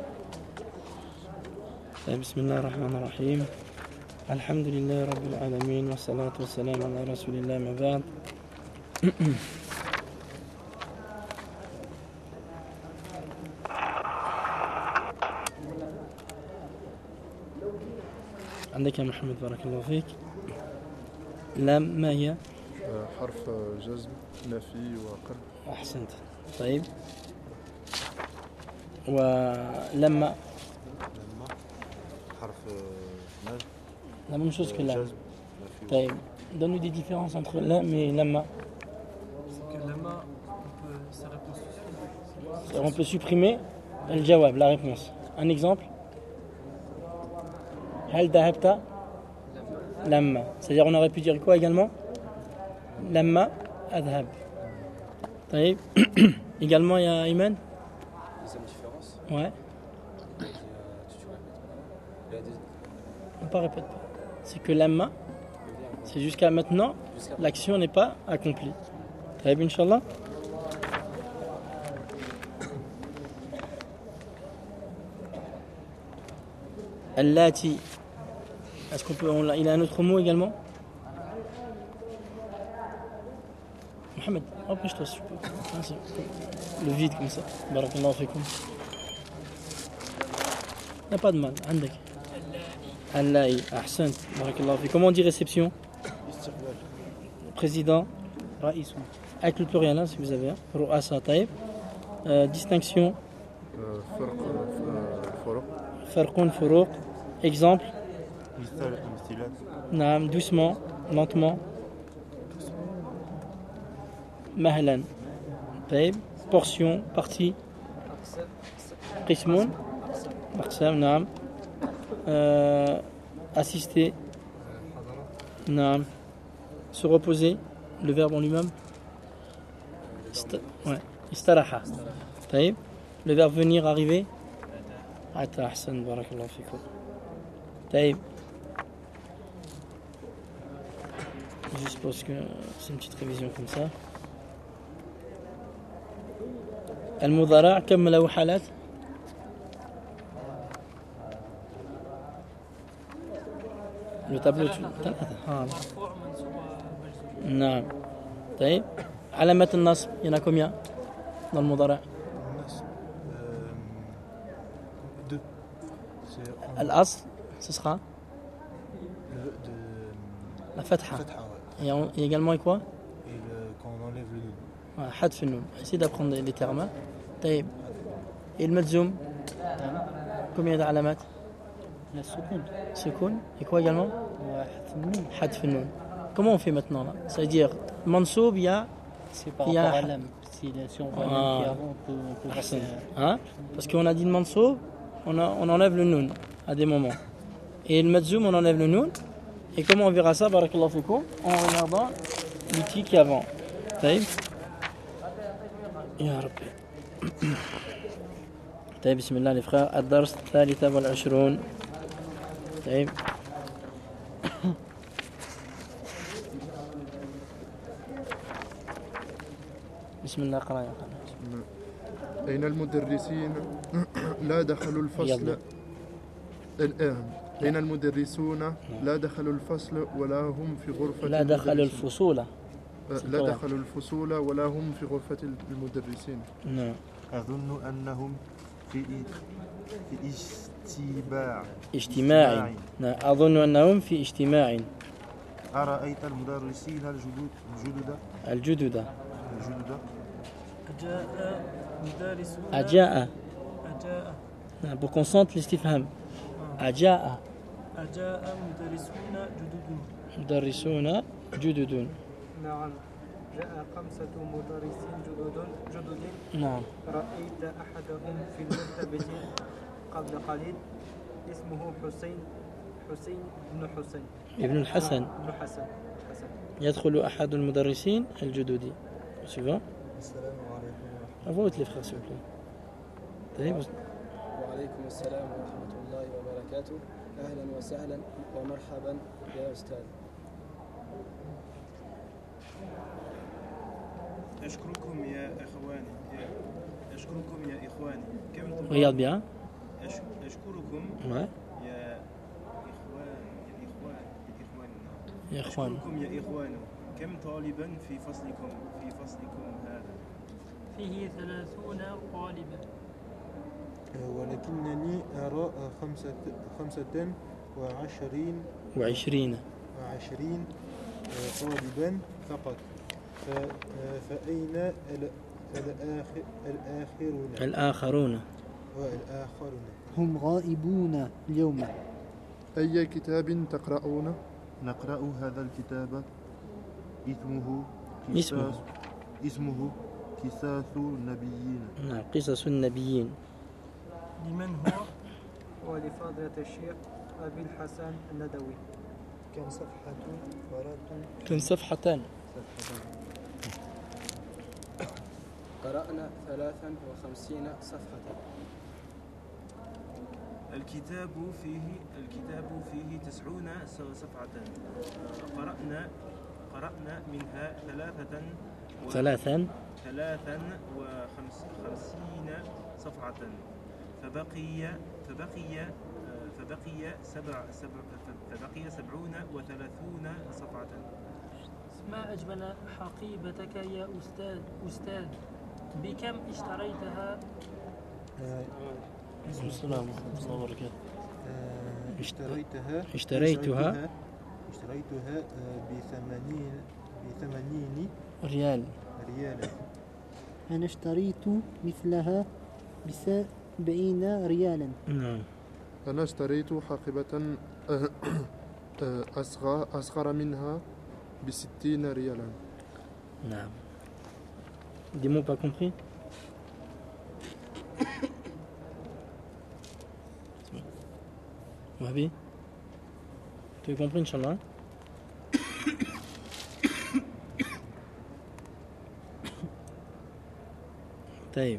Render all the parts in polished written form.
بسم الله الرحمن الرحيم. الحمد لله رب العالمين والصلاة والسلام على رسول الله ما بعد. عندك يا محمد بارك الله فيك. لام ما هي؟ حرف جزم نفي وقلب. أحسنت. طيب ولما حرف نجم. la même chose que لام. طيب donne-nous des différences entre لام et لما. C'est que lama, on peut supprimer le jawab, la réponse. Un exemple. هل ذهبت؟ لما. C'est-à-dire on aurait pu dire quoi également? لما أذهب. طيب également il y a Iman. deuxième différence. Ouais. Tu répètes. On ne répète pas. C'est que lamma, c'est jusqu'à maintenant, l'action n'est pas accomplie. Très bien, Inch'Allah. Allati. Est-ce qu'on peut. Il a un autre mot également? Mohamed, empêche-toi si tu peux. Le vide comme ça. Barakallahu fikoum. Il n'y a pas de mal. Andak. Allahi, ahsan, barakallahu fi. Comment on dit réception? Président. Raïs. Avec le pluriel, hein, si vous avez un. Ru'asa, taïb. Distinction. Farqun, furuq. Exemple. Naam, doucement, lentement. Mahlan. Taïb. Portion, partie. Qismun. Aqsam, naam. Assister, naam. Se reposer, le verbe en lui-même. Ouais. Istaraha. Taïb. Le verbe venir, arriver. Ata ahsan, barakallahu fikum. Taïb. Juste parce que c'est une petite révision comme ça. المضارع كم له حالات؟ Le tableau نعم. طيب علامة النصب il y en a combien dans le مضارع؟ Deux. الأصل ce sera la fatha. Et également quoi? Et quand on enlève le nun. حذف النون. Essayez d'apprendre les termes. طيب. Et le مجزوم combien de علامات؟ La seconde. Secoun. Et quoi également? Hadf al-nun. Comment on fait maintenant là? C'est-à-dire, Mansoub, il y a. C'est par rapport à l'âme. Si on voit l'âme qui avant, on peut passer. Hein? Parce qu'on a dit le Mansoub, on enlève le nun à des moments. Et le Madzoum, on enlève le nun. Et comment on verra ça, barakallahu fikum? En regardant l'outil qui est avant. Taïb. Ya Rabbi. Taïb, bismillah les frères. Ad-Dars, Thalitha wal-Ashrun. طيب بسم الله قرأ يا خالد. أين المدرسين لا دخلوا الفصل الآن؟ أين المدرسون لا دخلوا الفصل ولا هم في غرفة لا دخلوا الفصول لا دخلوا الفصول ولا هم في غرفة المدرسين. نعم. أظن أنهم في اجتماع. نعم. أظن أنهم في اجتماع. أرأيت المدرسين الجدد أجاء. نعم. pour qu'on sente l'estifham. أجاء مدرسون جدد. نعم. جاء 5 مدرسين جدد. نعم. رأيت أحدهم في المكتبة قبل قليل. اسمه حسين بن حسين. ابن الحسن. بن حسن. يدخل أحد المدرسين الجدد. suivant. السلام عليكم ورحمة الله. Envoie les frères s'il vous plaît. طيب. وعليكم السلام ورحمة الله وبركاته. أهلا وسهلا ومرحبا يا أستاذ. أشكركم يا إخواني. Regarde bien. أشكركم Ouais. يا إخواننا يا إخوان. أشكركم يا إخوان كم طالبا في فصلكم هذا فيه 30 طالبا. ولكنني أرى 25 وعشرين طالبا فقط. فأين الآخرون؟ هم غائبون اليوم. أي كتاب تقرؤون؟ نقرأ هذا الكتاب اسمه قصص النبيين. نعم قصص النبيين. لمن هو؟ ولفضيلة الشيخ أبي الحسن الندوي. كم صفحة قرأت؟ كم صفحتان؟ قرأنا 53 صفحة. الكتاب فيه 90 صفحة. قرأنا منها 53 صفحة. فبقي 37 صفحة. ما أجمل حقيبتك يا أستاذ بكم اشتريتها؟ السلام ورحمة الله وبركاته. اشتريتها ب80 ريال. أنا اشتريت مثلها ب70 ريالا. نعم. أنا اشتريت حقيبة أصغر منها ب60 ريالا. نعم. Des mots pas compris? Wahabi? Tu as compris, Inch'Allah? Taïb.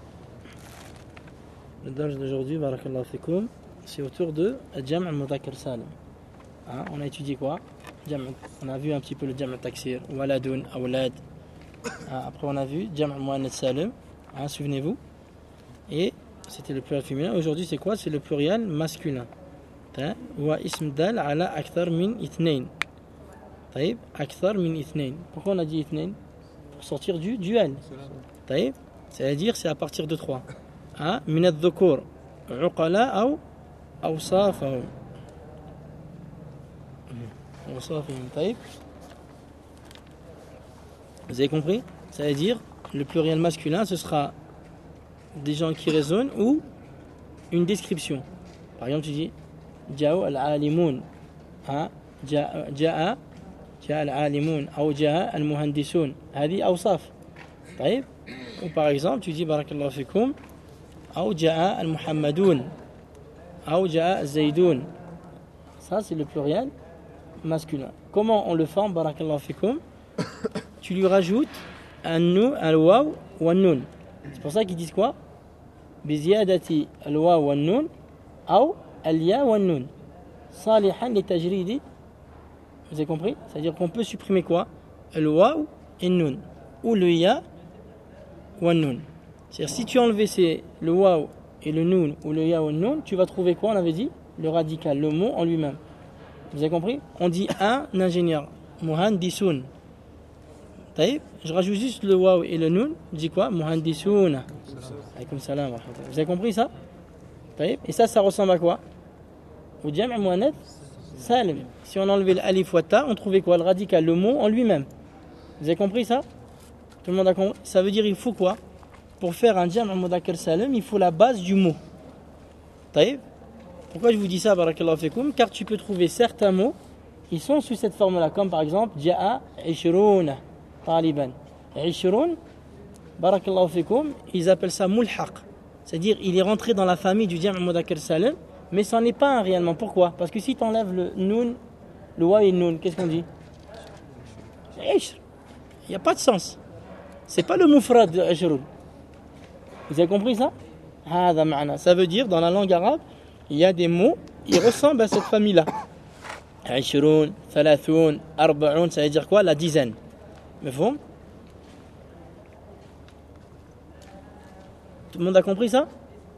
Le darj d'aujourd'hui, barakallahu fikoum, c'est autour de Jam' al-Mudhakkar Salim. On a étudié quoi? On a vu un petit peu le Jam' al-Taksir, Waladun, Awlad. Après on a vu Jam' al-Muannath Salim, souvenez-vous. Et c'était le pluriel féminin. Aujourd'hui c'est quoi? C'est le pluriel masculin. Wa ism dal ala akthar min ithnain. Taïb, akthar min ithnain. Pourquoi on a dit ithnain? Pour sortir du duel. Taïb, c'est-à-dire c'est à partir de 3. Min al-dhukur, uqala ou awsafahum. Taïb. Vous avez compris? Ça veut dire le pluriel masculin ce sera des gens qui raisonnent ou une description. Par exemple tu dis Ja'u al-alimun, Ja'a al-alimun ou Ja'a al-muhandisun. هذه أوصاف. طيب. Ou par exemple tu dis barakallahu fikum ou Ja'a al-muhammadun ou Ja'a al-zaydun. Ça c'est le pluriel masculin. Comment on le forme barakallahu fikum? Tu lui rajoutes un nou, un waw ou un nun. C'est pour ça qu'ils disent quoi? Biziyadati al-waw wa nun ou al-ya wa nun. Salihan li tajridi. Vous avez compris? C'est-à-dire qu'on peut supprimer quoi? Le waw et nun. Ou le ya ou nun. C'est-à-dire si tu enlevais le waw et le nun ou le ya ou nun, tu vas trouver quoi? On avait dit le radical, le mot en lui-même. Vous avez compris? On dit un ingénieur. Muhandisun. Je rajoute juste le waw et le nun, je dis quoi? Muhandisouna. Alaykoum salam wa rahmatullah. Vous avez compris ça? Et ça ressemble à quoi? Au Jam' al-Muannath Salim. Si on enlevait l'alif wa ta, on trouvait quoi? Le radical, le mot en lui-même. Vous avez compris ça? Tout le monde a compris? Ça veut dire il faut quoi? Pour faire un Jam' al-Mudhakkar Salim, il faut la base du mot. Pourquoi je vous dis ça, barakallahu fikoum? Car tu peux trouver certains mots, ils sont sous cette forme-là, comme par exemple Ja'a Ishrouna Taliban. Ishroun, barakallahu fikoum, ils appellent ça mulhaq. C'est-à-dire, il est rentré dans la famille du Jam' al-Mudhakkar Salim, mais c'en est pas un réellement. Pourquoi? Parce que si tu enlèves le nun, le wa et le nun, qu'est-ce qu'on dit? Ishr. Il n'y a pas de sens. C'est pas le mufrad de Ishroun. Vous avez compris ça? Ça veut dire, dans la langue arabe, il y a des mots, ils ressemblent à cette famille-là. Ishroun, Thalathoun, Arba'oun, ça veut dire quoi? La dizaine. مفهوم? Tout le monde a compris ça?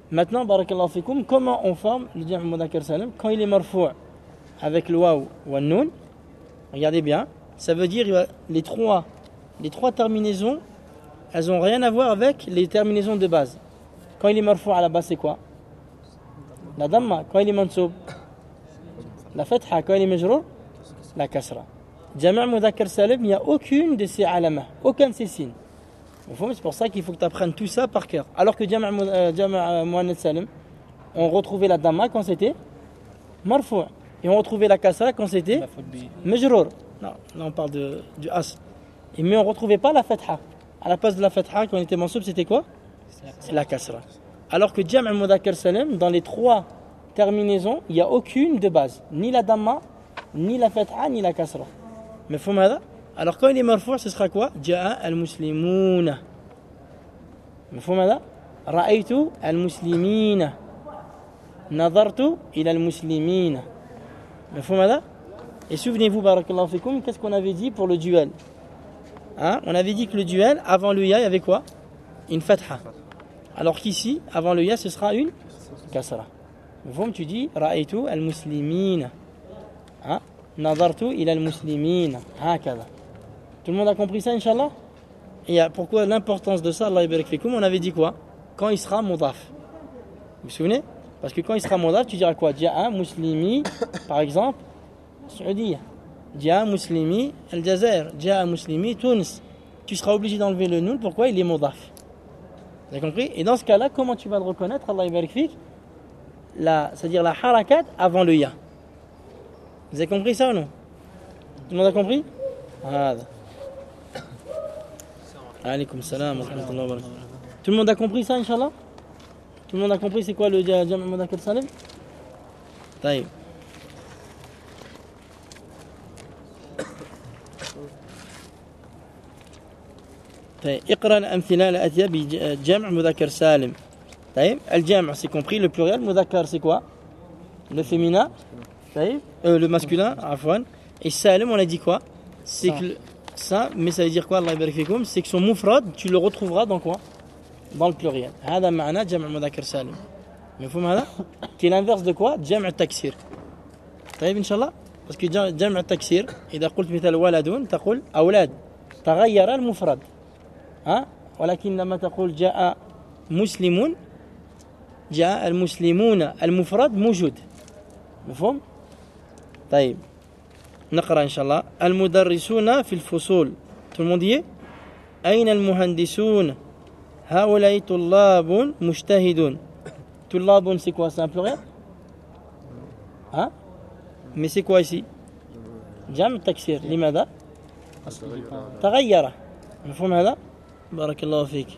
Maintenant, barakallahu fikoum, comment on forme le Jam' Mudhakkar Salim quand il est marfou' avec le waw ou le noun? Regardez bien, ça veut dire les trois terminaisons, elles n'ont rien à voir avec les terminaisons de base. Quand il est marfou' à la base, c'est quoi? La damma. Quand il est mansoub, la fatha. Quand il est majrour, la kasra. Jam' Mudhakkar Salim, il n'y a aucune de ces alamah, aucun de ces signes. C'est pour ça qu'il faut que tu apprennes tout ça par cœur. Alors que Jam' Muannath Salim, on retrouvait la damma quand c'était marfou'. Et on retrouvait la kasra quand c'était majrour. Non, là on parle du as. Mais on ne retrouvait pas la fatha. À la place de la fatha, quand on était mansoub, c'était quoi? C'est la kasra. Alors que Jam' Mudhakkar Salim, dans les trois terminaisons, il n'y a aucune de base. Ni la damma, ni la fatha, ni la kasra. Mais faut m'aider. Alors quand il est marfou', ce sera quoi? Ja'a al-muslimuna. مفهوم هذا؟ رأيت المسلمين نظرت إلى المسلمين. مفهوم هذا؟ Et souvenez-vous, barakallahu fikoum, qu'est-ce qu'on avait dit pour le duel? Hein? On avait dit que le duel, avant le ya, il y avait quoi? Une fatha. Alors qu'ici, avant le ya, ce sera une kasra. Mfhoum, tu dis رأيت المسلمين. Hein? نظرت إلى المسلمين. هكذا. Tout le monde a compris ça, Inch'Allah? Et pourquoi l'importance de ça, Allah yabarak fikoum, on avait dit quoi? Quand il sera mudaf. Vous vous souvenez? Parce que quand il sera mudaf, tu diras quoi? Ja'a muslimi, par exemple, Saoudia. Ja'a muslimi al-Jazair. Ja'a muslimi Tunis. Tu seras obligé d'enlever le noun. Pourquoi? Il est mudaf. Vous avez compris? Et dans ce cas-là, comment tu vas le reconnaître, Allah yabarak fik? C'est-à-dire la harakat avant le ya. Vous avez compris ça ou non? Tout le monde a compris? Alaykoum salam wa rahmatullahi wa barakatuh. Tout le monde a compris ça, Inch'Allah? Tout le monde a compris c'est quoi le Jam' Mudhakkar Salim? طيب. طيب. اقرأ الأمثلة الآتية بجمع مذكر سالم. طيب. الجمع c'est compris, le pluriel, مذكر c'est quoi? Le féminin. طيب. Le masculin, عفوا. Et salim, on a dit quoi? C'est que ça, mais ça veut dire quoi, Allah yabarak fikoum? C'est que son mufrad, tu le retrouveras dans quoi? Dans le pluriel. هذا معنى جمع مذكر سالم. مفهوم هذا؟ Qui est l'inverse de quoi? جمع التكسير. طيب إن شاء الله. Parce que جمع التكسير إذا قلت مثل ولد تقول أولاد. تغير المفرد. ها؟ ولكن لما تقول جاء مسلم جاء المسلمون المفرد موجود. مفهوم؟ طيب. نقرأ إن شاء الله. المدرسون في الفصول. Tout le monde y est? أين المهندسون؟ هؤلاء طلاب مجتهدون. طلاب c'est quoi? C'est un pluriel? Hein? Mais c'est quoi ici? جمع التكسير. لماذا؟ تغير. مفهوم هذا؟ بارك الله فيك.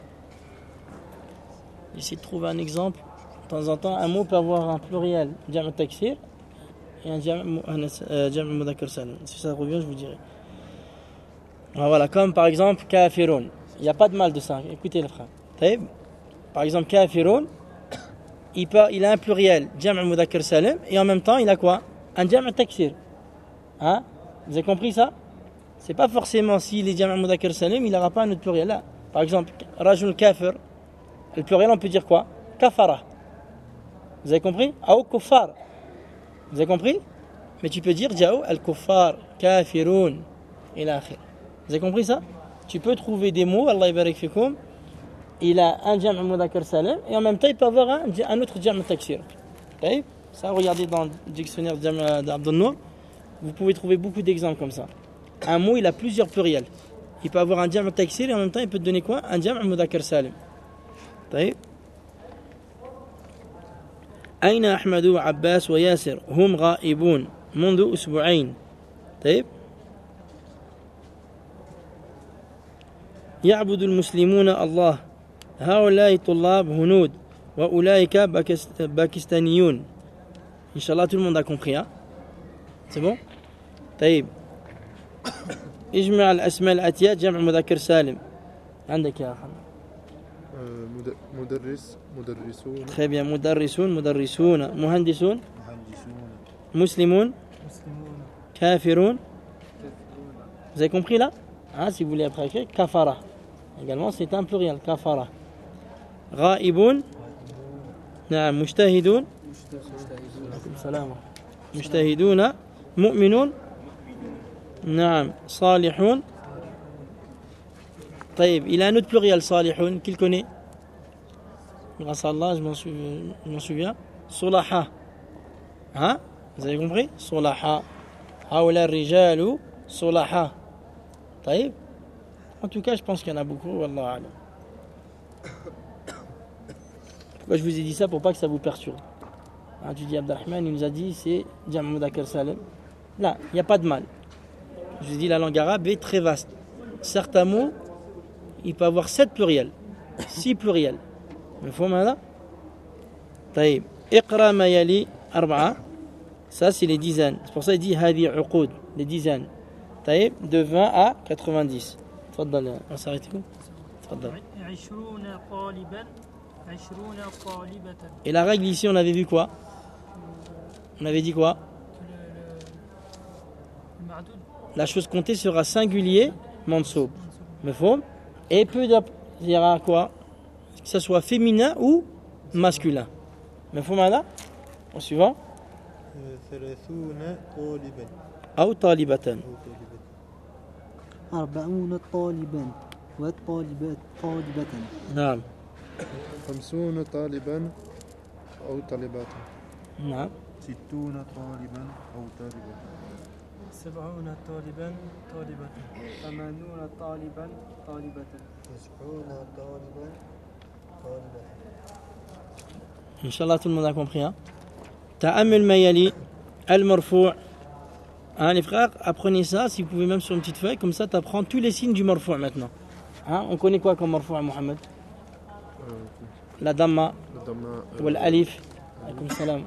J'essaie de trouver un exemple. De temps en temps, un mot peut avoir un pluriel, جمع التكسير, et un جمع مذكر سالم. Si ça revient, je vous dirai. Voilà, comme par exemple kafirun. Il n'y a pas de mal de ça. Écoutez les frères. Par exemple, kafirun, il a un pluriel, جمع مذكر سالم, et en même temps, il a quoi? Un جمع التكسير. Hein? Vous avez compris ça? C'est pas forcément s'il est جمع مذكر سالم, il n'aura pas un autre pluriel. Là, par exemple, rajul kafir, le pluriel, on peut dire quoi? Kafara. Vous avez compris? Ou kuffar. Vous avez compris? Mais tu peux dire ja'u al-kuffar, kafirun, et l'akhir. Vous avez compris ça? Tu peux trouver des mots, Allah yabarak fikoum, il a un jam' mudhakkar salim, et en même temps il peut avoir un autre jam' taksir. Ça, regardez dans le dictionnaire d'Abdel Nour, vous pouvez trouver beaucoup d'exemples comme ça. Un mot, il a plusieurs pluriels. Il peut avoir un jam' taksir, et en même temps il peut te donner quoi? Un jam' mudhakkar salim. أين أحمد وعباس وياسر هم غائبون منذ أسبوعين. طيب يعبد المسلمون الله هؤلاء طلاب هنود وأولئك باكستانيون. إن شاء الله tout le monde a compris, hein? C'est bon? طيب اجمع الأسماء الآتية جمع مذكر سالم. عندك يا أخي. مدرس مدرسون. Très bien. مدرسون مدرسون. مهندسون مسلمون كافرون. Vous avez compris là? Hein, si vous voulez après écrire, kafara. Également, c'est un pluriel, kafara. غائبون نعم مجتهدون سلام مجتهدون مؤمنون نعم صالحون طيب il a un autre pluriel صالحون qui le connaît grâce à Allah je m'en souviens صلحاء hein vous avez compris صلحاء هؤلاء الرجال صلحاء طيب en tout cas je pense qu'il y en a beaucoup والله أعلم. Pourquoi je vous ai dit ça? Pour pas que ça vous perturbe. Hein, tu dis Abdelrahman, il nous a dit c'est Jam' Mudhakkar Salim. Là, il n'y a pas de mal. Je vous ai dit la langue arabe est très vaste. Certains mots, il peut avoir 7 pluriels, 6 pluriels. مفهوم هذا؟ طيب اقرأ ما يلي 4. Ça c'est les dizaines. C'est pour ça qu'il dit هذه عقود, les dizaines. طيب de 20 à 90. تفضل on s'arrête où? تفضل. 20 طالبا 20 طالبة. Et la règle ici, on avait vu quoi? On avait dit quoi? La chose comptée sera singulier, mansoub. Et peu il y aura quoi? Que ce soit féminin ou masculin. Là? Au suivant. 30 طالبا أو طالبة. 40 طالبا والطالبات طالبة. نعم. 50 طالبا أو طالبات. نعم. 60 طالبا أو طالبة. 70 طالبا طالبة. 80 طالبا طالبة. 90 طالبا طالبة. Inch'Allah, tout le monde a compris. Hein? Ta'amul mayali, al-marfou'. Hein, les frères, apprenez ça, si vous pouvez même sur une petite feuille, comme ça tu apprends tous les signes du marfou' maintenant. Hein? On connaît quoi comme marfou' Mohamed? La damma, ou l'alif, alaykoum salam.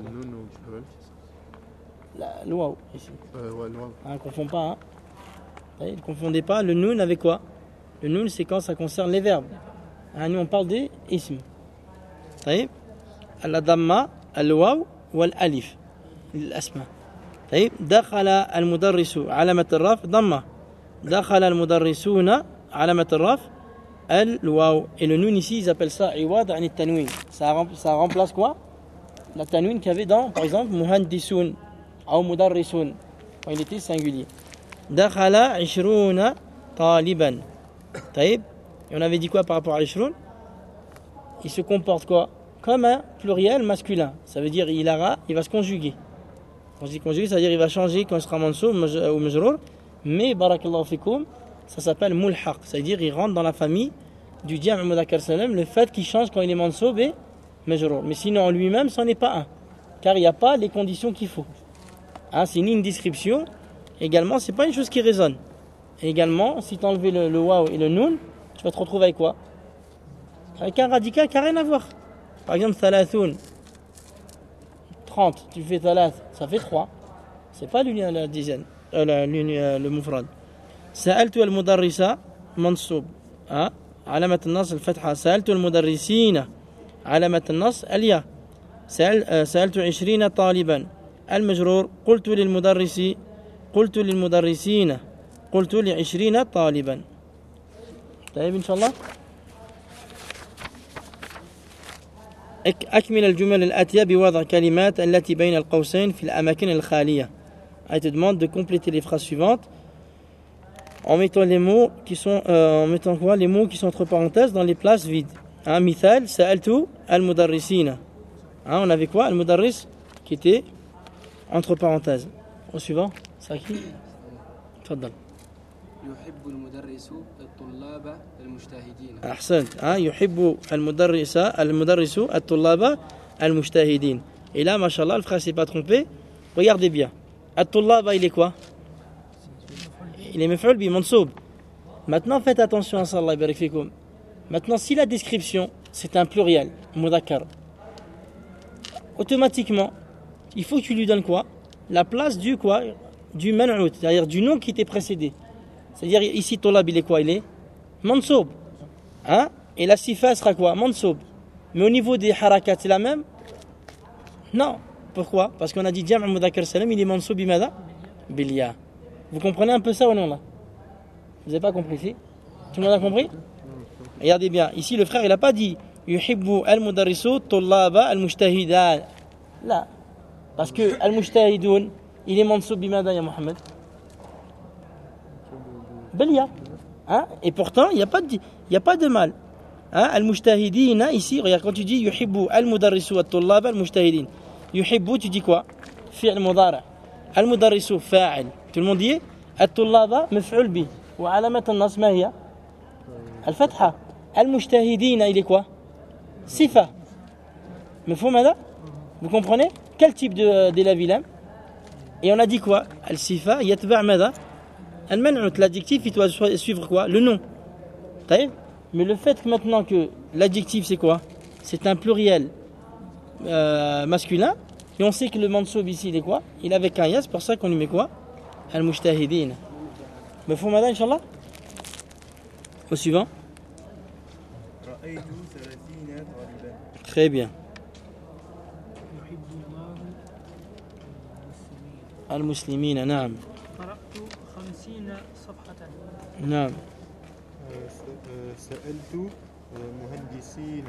Le waw, ici. Ne confond pas. Hein? Ne confondez pas le noun avec quoi? Le noun, c'est quand ça concerne les verbes. Hein, nous, on parle des ism. طيب الضمة الواو والألف الأسماء. طيب دخل المدرس علامة الرفع ضمة. دخل المدرسون علامة الرفع الواو. Et le noun ici ils appellent ça iwad عن التنوين. Ça remplace quoi? La tanwin qu'il y avait dans par exemple muhandisun ou mudarrisun quand il était singulier. دخل 20 طالبا. طيب et on avait dit quoi par rapport à 20? Il se comporte quoi? Comme un pluriel masculin. Ça veut dire il va se conjuguer. Quand je dis conjuguer, ça veut dire il va changer quand il sera mansoub ou majrour. Mais barakallahu fikoum, ça s'appelle mulhaq. Ça veut dire il rentre dans la famille du Jam' Mudhakkar Salim, le fait qu'il change quand il est mansoub et majrour. Mais sinon en lui-même, c'en est pas un. Car il n'y a pas les conditions qu'il faut. Hein, c'est ni une description. Également, c'est pas une chose qui résonne. Et également, si tu enlèves le waw et le noun, tu vas te retrouver avec quoi? Avec un radical qui n'a rien à voir. Par exemple, thalathoun, 30, tu fais thalath, ça fait 3. C'est pas la dizaine, le mufrad. Sa'altu al-mudarrisa mansoub. علامة النصب الفتحة. سألت المدرسين علامة النصب الياء. سألت 20 طالبا المجرور. قلت للمدرسين قلت ل20 طالبا. طيب إن شاء الله. أكمل الجمل الآتية بوضع كلمات التي بين القوسين في الأماكن الخالية. Elle te demande de compléter les phrases suivantes en mettant les mots qui sont les mots qui sont entre parenthèses dans les places vides. Un mithal, sa'altu al-mudarrisina. On avait quoi? Al-mudarris qui était entre parenthèses. Au suivant, c'est qui? تفضل. يحب المدرس الطلاب المجتهدين. أحسنت. يحب المدرس الطلاب المجتهدين. Et là, machallah, le frère s'est pas trompé. Regardez bien. الطلاب, il est quoi? Il est maf'ul bi mansoub. Maintenant, faites attention à ça, Allah barik fikoum. Maintenant, si la description, c'est un pluriel, mudhakkar, automatiquement, il faut que tu lui donnes quoi? La place du quoi? Du man'out, c'est-à-dire du nom qui t'est précédé. C'est-à-dire ici, Tolab, il est quoi? Il est mansoub. Et la sifa sera quoi? Mansoub. Mais au niveau des harakat, c'est la même? Non. Pourquoi? Parce qu'on a dit Jam' Mudhakkar Salim, il est mansoub bimada? Bilya. Vous comprenez un peu ça ou non là? Vous n'avez pas compris ici? Tout le monde a compris? Regardez bien. Ici, le frère, il n'a pas dit يحب المدرس الطلاب المجتهدين. لا. Parce que المجتهدون, il est منصوب بماذا يا محمد؟ بالياء. Hein? Et pourtant, il n'y a pas de mal. Hein? المجتهدين, ici, regarde, quand tu dis يحب المدرس الطلاب المجتهدين. يحب, tu dis quoi? فعل مضارع. المدرس فاعل. Tout le monde dit الطلاب مفعول به. وعلامة النصب ما هي؟ الفتحة. المجتهدين, il est quoi? صفة. مفهوم هذا? Vous comprenez? Quel type d'élève il aime? Et on a dit quoi? الصفة يتبع ماذا؟ المنعوت. L'adjectif, il doit suivre quoi? Le nom. Mais le fait que maintenant que l'adjectif c'est quoi? C'est un pluriel masculin. Et on sait que le mansoub ici il est quoi? Il est avec un ya, c'est pour ça qu'on lui met quoi? Al-Mujtahidin. مفهوم هذا إن شاء الله? Au suivant. رأيت 30 طالبا. Très bien. المسلمين. نعم. قرأت 50 صفحة. نعم. سألت مهندسين.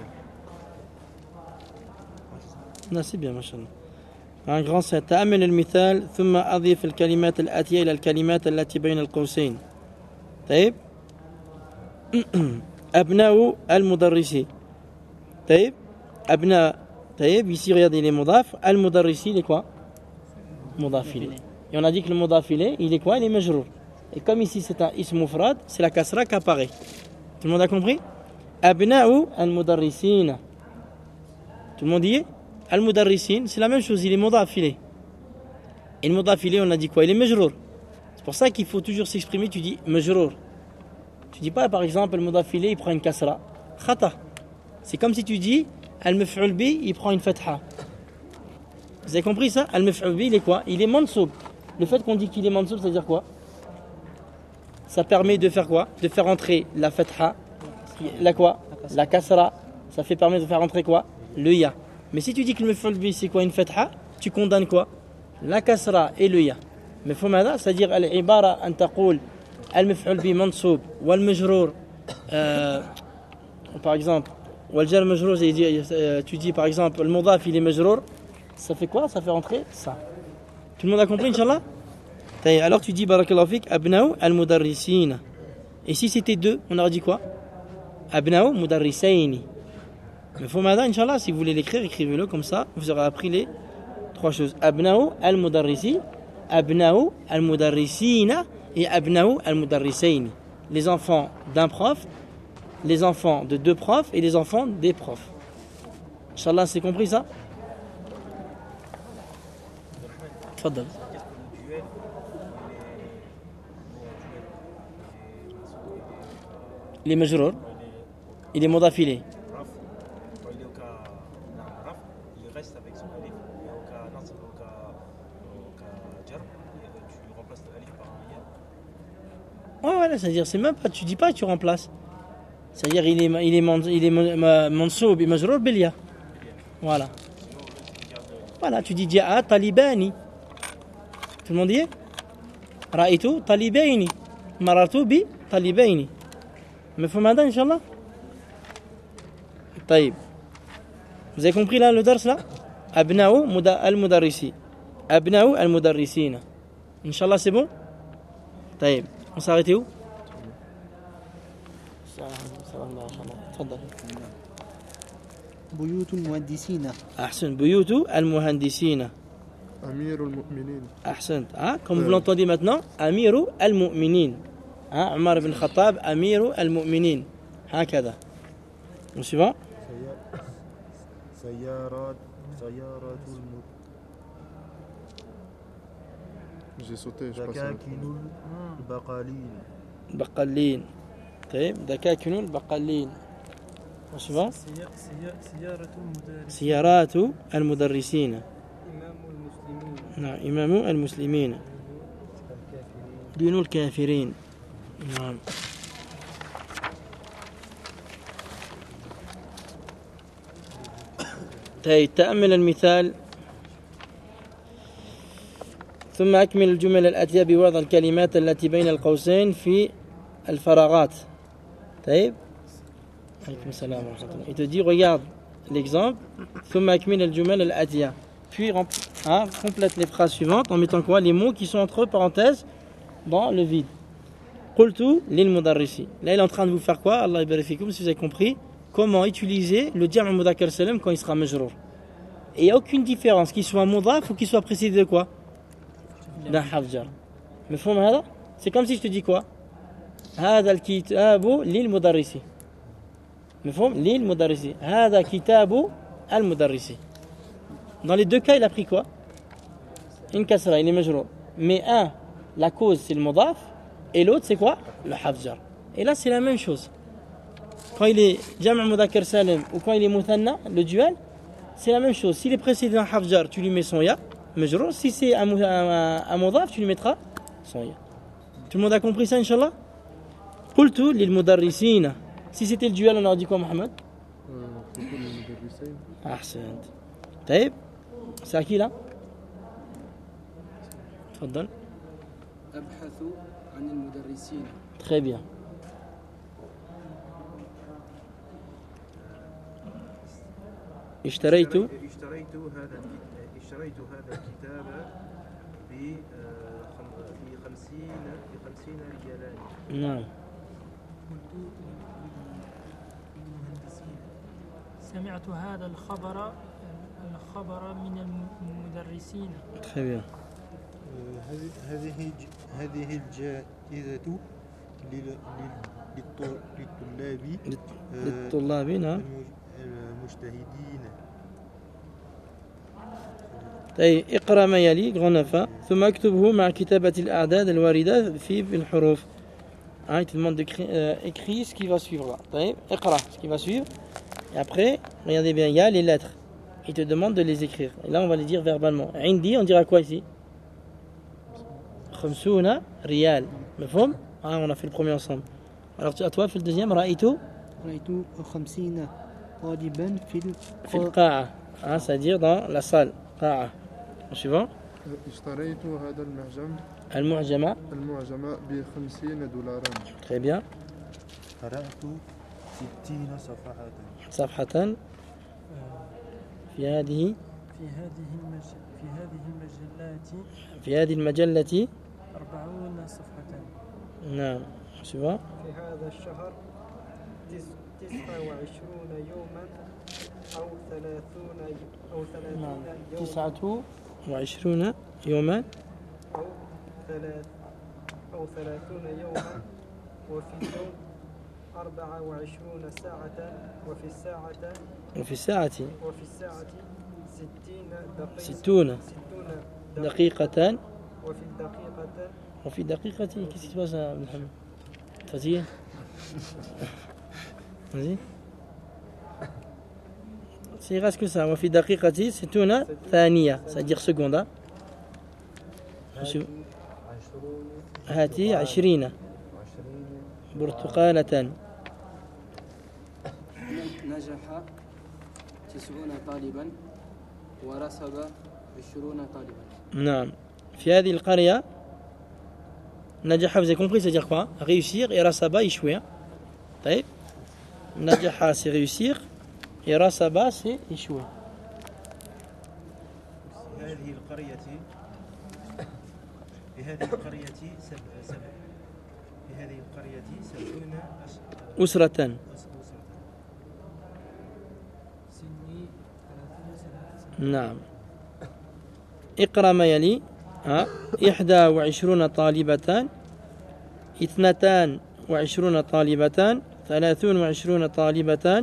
لا c'est bien ما شاء الله. Un grand set. تأمل المثال ثم أضيف الكلمات الآتية إلى الكلمات التي بين القوسين. طيب. أبناء المدرسين. طيب. أبناء. طيب. Ici regardez les مضاف. المدرسين il est quoi? مضاف إليه. Et on a dit que le مضاف إليه il est quoi? Il est مجرور. Et comme ici c'est un ism mufrad, c'est la kasra qui apparaît. Tout le monde a compris? أبناء المدرسين. Tout le monde y est? Al-Mudarrisin, c'est la même chose, il est mudaf ilayh. Et le mudaf ilayh, on a dit quoi? Il est majrour. C'est pour ça qu'il faut toujours s'exprimer, tu dis majrour. Tu dis pas par exemple le mudaf ilayh, il prend une kasra. Khata. C'est comme si tu dis al-maf'ul bi, il prend une fatha. Vous avez compris ça? Al-maf'ul bi, il est quoi? Il est mansoub. Le fait qu'on dit qu'il est mansoub, ça veut dire quoi? Ça permet de faire quoi? De faire entrer la fatha, la quoi? La kasra. Ça fait permettre de faire entrer quoi? Le ya. Mais si tu dis que le maf'ul bi c'est quoi une fatha, tu condamnes quoi? La kasra et le ya. Mais faut m'aider, c'est-à-dire al-ibara an taqul al-maf'ul bi mansoub wal majrour par exemple wal jar majrour, tu dis par exemple le mudaf il est majrour, ça fait quoi? Ça fait rentrer ça. Tout le monde a compris inchallah? Alors tu dis barakallahu fik abna'u al-mudarrisin. Et si c'était deux, on aurait dit quoi? Abna'u mudarrisaini. Mais faut m'aider, Inch'Allah, si vous voulez l'écrire, écrivez-le comme ça, vous aurez appris les trois choses. Abna'u al-mudarrisi, abna'u al-mudarrisina et abna'u al-mudarrisaini. Les enfants d'un prof, les enfants de deux profs et les enfants des profs. Inch'Allah, c'est compris ça? Tfaddal. Il est majrour, il est modafilé. Ouais, voilà, c'est-à-dire, c'est même pas, tu dis pas, tu remplaces. C'est-à-dire, il est mansoub et majrour bilia. Voilà. Voilà, tu dis ja'a talibani. Tout le monde dit? Ra'aytu talibaini. Marartu bi talibaini. مفهوم هذا إن شاء الله؟ طيب. Vous avez compris là le dars là? أبناء المدرسين. أبناء المدرسين. إن شاء الله c'est bon? طيب. On s'est arrêté où? تفضل. بيوت المهندسين. أحسن. بيوت المهندسين. أمير المؤمنين. أحسنت. Comme vous l'entendez maintenant, أمير المؤمنين. عمر بن الخطاب أمير المؤمنين. هكذا. On suivant. سيارات J'ai sauté, je passe. دكاكين البقالين. بقالين. طيب دكاكين البقالين. On suivant. سيارات المدرسين. إمام المسلمين. نعم إمام المسلمين. دين الكافرين. نعم. طيب تأمل المثال ثم أكمل الجمل الآتية بوضع الكلمات التي بين القوسين في الفراغات. طيب Alaykoum salam wa rahmatullah. Il te dit, regarde l'exemple. Thumma akmil al-jumal al-atiya. Puis complète les phrases suivantes en mettant quoi? Les mots qui sont entre parenthèses dans le vide. Qultu lil mudarrisi. Là, il est en train de vous faire quoi? Allah yabarik fikoum, si vous avez compris, comment utiliser le jam' mudhakkar salim quand il sera majrour. Et il n'y a aucune différence, qu'il soit mudhaf ou qu'il soit précédé de quoi? D'un hafjar. Mais c'est comme si je te dis quoi? هذا الكتاب للمدرس. مفهوم؟ للمدرس. هذا كتاب المدرس. Dans les deux cas, il a pris quoi? Une kasra, il est majrour. Mais la cause c'est le mudhaf, et l'autre c'est quoi? Le hafjar. Et là c'est la même chose. Quand il est jam' mudhakkar salim ou quand il est muthanna, le duel, c'est la même chose. S'il est précédé d'un hafjar, tu lui mets son ya, majrour. Si c'est un mudhaf, tu lui mettras son ya. Tout le monde a compris ça, Inch'Allah? Qultu lil mudarrisina. Si c'était le duel, on aurait dit quoi, Mohamed? Ahsant. Taïb. C'est à qui là? Tfaddal. أبحث عن المدرسين. Très bien. اشتريت هذا الكتاب ب 50 ريالا. نعم. سمعت هذا الخبر من المدرسين. Très bien. هذه الجائزة للطلاب نعم. المجتهدين. طيب اقرأ ما يلي غنفة ثم اكتبه مع كتابة الأعداد الواردة في بالحروف. Il te demande d'écrire ce qui va suivre là. طيب اقرأ ce qui va suivre. Et après, regardez bien, il y a les lettres. Il te demande de les écrire. Et là, on va les dire verbalement. Indi, on dira quoi ici? 50 riyal. Mafhum? On a fait le premier ensemble. Alors, à toi, fais le deuxième. Ra'aytu? رأيت 50 طالبا في القاعة. C'est-à-dire dans la salle. قاعة. Suivant. اشتريت هذا المعجمة ب $50. Très bien. قرأت 60 صفحة. صفحة في هذه المجلة 40 صفحة. نعم. suivant. في هذا الشهر 29 يوما أو 30 يوما. 29 يوما أو 30 يوما وفي اليوم 24 ساعة وفي الساعة 60 دقيقة وفي الدقيقة qu'est-ce qui se passe à Mohamed? Fatigué? Vas-y. C'est reste que ça. وفي دقيقة 60 ثانية, c'est-à-dire seconde. هاتي 20 برتقالة. نجح 90 طالبا ورسب 20 طالبا. نعم. في هذه القرية نجح, vous avez compris, c'est-à-dire quoi? Réussir, et rasaba, échouer. طيب. نجح, c'est réussir, et rasaba, c'est échouer. في هذه القرية 70 أسرة. نعم. اقرأ ما يلي. 21 طالبة 22 طالبة 23 طالبة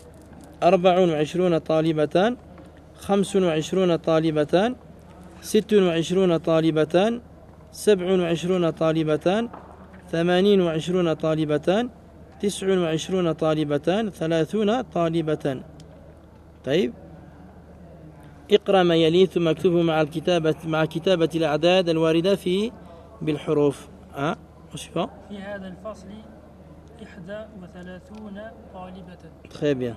24 طالبة 25 طالبة 26 طالبة 27 طالبة 28 طالبة 29 طالبة 30 طالبة. طيب اقرأ ما يلي ثم اكتبه مع كتابة الأعداد الواردة في بالحروف. في هذا الفصل 31 طالبة. Très bien.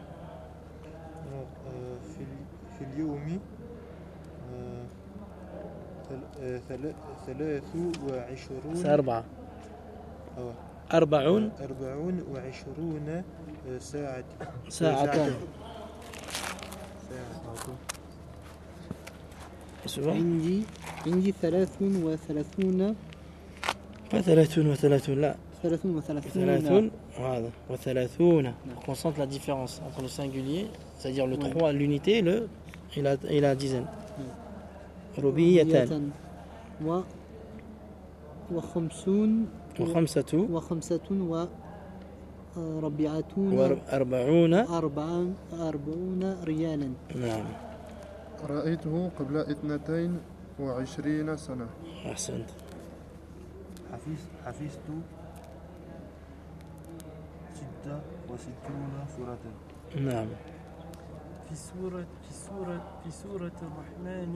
في اليوم 23 4. أربعون 24 ساعة. ساعة. عندي 33 33 لا 33 voilà. وثلاثون. On concentre la différence entre le singulier, c'est-à-dire le 3, l'unité, et la dizaine. ربية وخمسون وخمسة وربعون وأربعون 40 ريالا. نعم رأيته قبل 22 سنة. أحسنت. حفظت 66 سورة. نعم في سورة الرحمن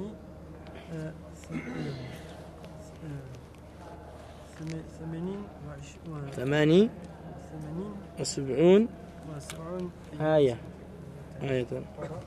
78 آية. 99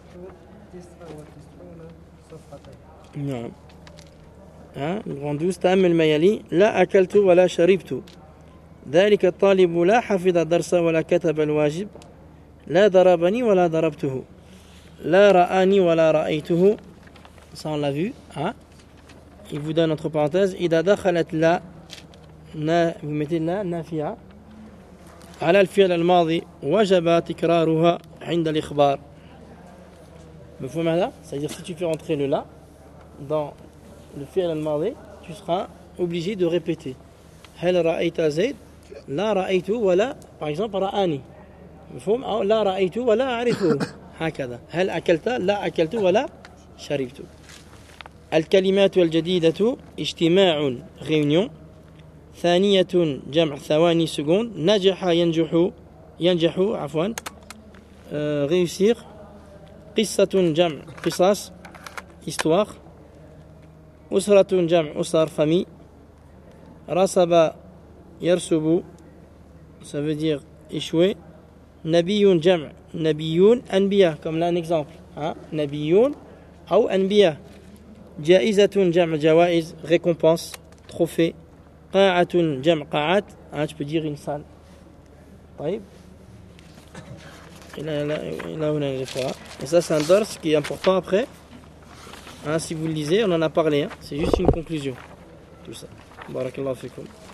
صفحة. نعم. الغندوز تأمل ما يلي: لا أكلت ولا شربت. ذلك الطالب لا حفظ الدرس ولا كتب الواجب. لا ضربني ولا ضربته. لا رآني ولا رأيته. Ça on l'a vu. Il vous donne entre parenthèses: إذا دخلت لا vous mettez لا نافية على الفعل الماضي وجب تكرارها عند الإخبار. مفهوم هذا؟ C'est-à-dire si tu fais entrer le la dans le fi'l al-madi, tu seras obligé de répéter. هل رأيت زيد؟ لا رأيت ولا par exemple رآني. مفهوم؟ أو لا رأيت ولا أعرفه. هكذا. هل أكلت؟ لا أكلت ولا شربت. الكلمات الجديدة اجتماع réunion. ثانية جمع ثواني seconde. نجح ينجح عفوا réussir. قصة جمع قصص histoire. أسرة جمع أسر famille. رسب يرسب ça veut dire échouer. نبي جمع نبيون أنبياء comme là un exemple نبيون أو أنبياء. جائزة جمع جوائز récompense trophée. قاعة جمع قاعات tu peux dire une salle. طيب et ça c'est un dors qui est important après. Si vous le lisez, on en a parlé, c'est juste une conclusion tout ça. Barakallahu fikum.